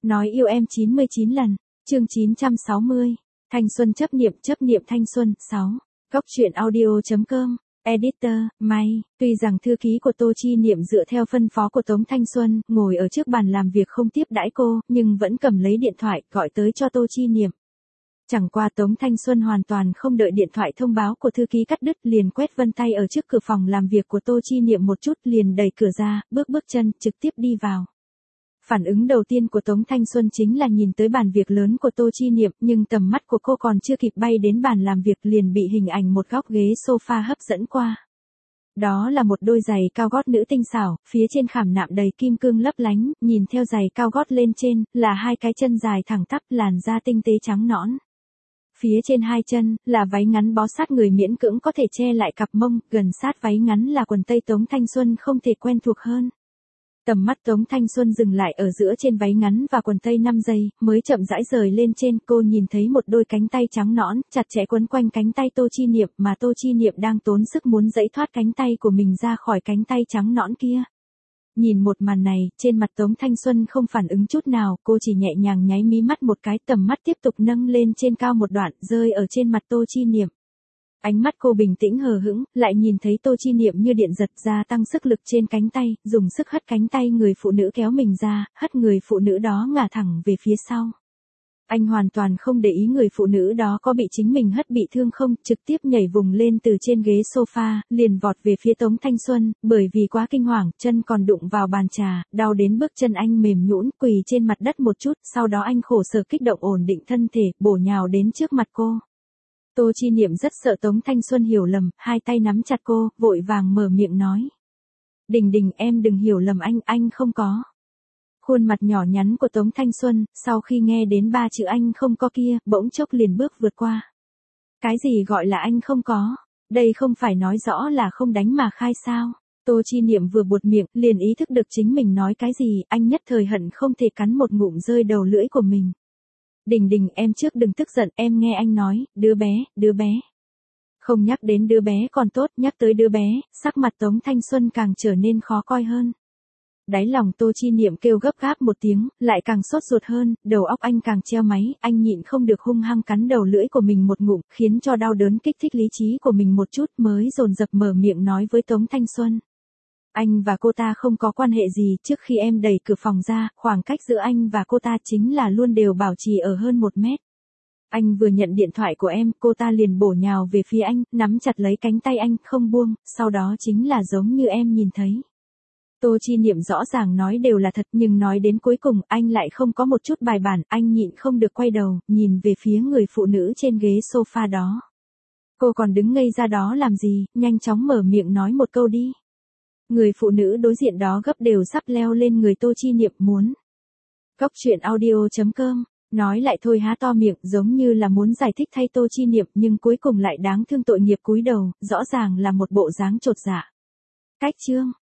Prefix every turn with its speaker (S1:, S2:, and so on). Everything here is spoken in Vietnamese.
S1: Nói yêu em 99 lần. Chương 960. Thanh xuân chấp niệm thanh xuân. 6. Góc truyện audio.com. Editor, May. Tuy rằng thư ký của Tô Chi Niệm dựa theo phân phó của Tống Thanh Xuân, ngồi ở trước bàn làm việc không tiếp đãi cô, nhưng vẫn cầm lấy điện thoại, gọi tới cho Tô Chi Niệm. Chẳng qua Tống Thanh Xuân hoàn toàn không đợi điện thoại thông báo của thư ký cắt đứt, liền quét vân tay ở trước cửa phòng làm việc của Tô Chi Niệm một chút, liền đẩy cửa ra, bước chân, trực tiếp đi vào. Phản ứng đầu tiên của Tống Thanh Xuân chính là nhìn tới bàn việc lớn của Tô Chi Niệm, nhưng tầm mắt của cô còn chưa kịp bay đến bàn làm việc liền bị hình ảnh một góc ghế sofa hấp dẫn qua. Đó là một đôi giày cao gót nữ tinh xảo, phía trên khảm nạm đầy kim cương lấp lánh, nhìn theo giày cao gót lên trên, là hai cái chân dài thẳng tắp, làn da tinh tế trắng nõn. Phía trên hai chân, là váy ngắn bó sát người miễn cưỡng có thể che lại cặp mông, gần sát váy ngắn là quần tây Tống Thanh Xuân không thể quen thuộc hơn. Tầm mắt Tống Thanh Xuân dừng lại ở giữa trên váy ngắn và quần tây 5 giây, mới chậm rãi rời lên trên, cô nhìn thấy một đôi cánh tay trắng nõn, chặt chẽ quấn quanh cánh tay Tô Chi Niệm, mà Tô Chi Niệm đang tốn sức muốn giãy thoát cánh tay của mình ra khỏi cánh tay trắng nõn kia. Nhìn một màn này, trên mặt Tống Thanh Xuân không phản ứng chút nào, cô chỉ nhẹ nhàng nháy mí mắt một cái, tầm mắt tiếp tục nâng lên trên cao một đoạn, rơi ở trên mặt Tô Chi Niệm. Ánh mắt cô bình tĩnh hờ hững, lại nhìn thấy Tô Chi Niệm như điện giật ra tăng sức lực trên cánh tay, dùng sức hất cánh tay người phụ nữ kéo mình ra, hất người phụ nữ đó ngả thẳng về phía sau. Anh hoàn toàn không để ý người phụ nữ đó có bị chính mình hất bị thương không, trực tiếp nhảy vùng lên từ trên ghế sofa, liền vọt về phía Tống Thanh Xuân, bởi vì quá kinh hoàng, chân còn đụng vào bàn trà, đau đến bước chân anh mềm nhũn, quỳ trên mặt đất một chút, sau đó anh khổ sở kích động ổn định thân thể, bổ nhào đến trước mặt cô. Tô Chi Niệm rất sợ Tống Thanh Xuân hiểu lầm, hai tay nắm chặt cô, vội vàng mở miệng nói. Đình, em đừng hiểu lầm anh không có. Khuôn mặt nhỏ nhắn của Tống Thanh Xuân, sau khi nghe đến ba chữ anh không có kia, bỗng chốc liền bước vượt qua. Cái gì gọi là anh không có? Đây không phải nói rõ là không đánh mà khai sao? Tô Chi Niệm vừa buột miệng, liền ý thức được chính mình nói cái gì, anh nhất thời hận không thể cắn một ngụm rơi đầu lưỡi của mình. Đình, em trước đừng tức giận, em nghe anh nói, đứa bé. Không nhắc đến đứa bé còn tốt, nhắc tới đứa bé, sắc mặt Tống Thanh Xuân càng trở nên khó coi hơn. Đáy lòng Tô Chi Niệm kêu gấp gáp một tiếng, lại càng sốt ruột hơn, đầu óc anh càng treo máy, anh nhịn không được hung hăng cắn đầu lưỡi của mình một ngụm, khiến cho đau đớn kích thích lý trí của mình một chút, mới dồn dập mở miệng nói với Tống Thanh Xuân. Anh và cô ta không có quan hệ gì, trước khi em đẩy cửa phòng ra, khoảng cách giữa anh và cô ta chính là luôn đều bảo trì ở hơn 1 mét. Anh vừa nhận điện thoại của em, cô ta liền bổ nhào về phía anh, nắm chặt lấy cánh tay anh, không buông, sau đó chính là giống như em nhìn thấy. Tô Chi Niệm rõ ràng nói đều là thật, nhưng nói đến cuối cùng, anh lại không có một chút bài bản, anh nhịn không được quay đầu, nhìn về phía người phụ nữ trên ghế sofa đó. Cô còn đứng ngây ra đó làm gì, nhanh chóng mở miệng nói một câu đi. Người phụ nữ đối diện đó gấp đều sắp leo lên người Tô Chi Niệm muốn. Góc truyện audio.com. Nói lại thôi há to miệng, giống như là muốn giải thích thay Tô Chi Niệm, nhưng cuối cùng lại đáng thương tội nghiệp cúi đầu, rõ ràng là một bộ dáng chột dạ. Cách chương.